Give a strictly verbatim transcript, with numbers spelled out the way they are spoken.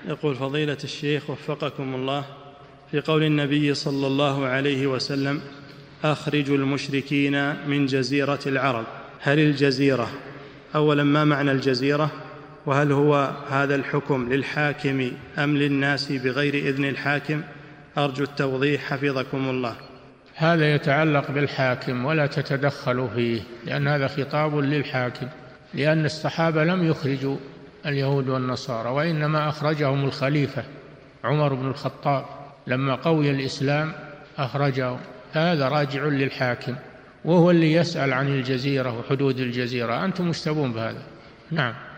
يقول فضيلة الشيخ وفقكم الله، في قول النبي صلى الله عليه وسلم أخرجوا المشركين من جزيرة العرب، هل الجزيرة أولا ما معنى الجزيرة، وهل هو هذا الحكم للحاكم أم للناس بغير إذن الحاكم؟ أرجو التوضيح حفظكم الله. هذا يتعلق بالحاكم ولا تتدخلوا فيه، لأن هذا خطاب للحاكم، لأن الصحابة لم يخرجوا اليهود والنصارى، وإنما أخرجهم الخليفة عمر بن الخطاب لما قوي الإسلام أخرجهم. هذا راجع للحاكم، وهو اللي يسأل عن الجزيرة وحدود الجزيرة. أنتم مشتبون بهذا. نعم.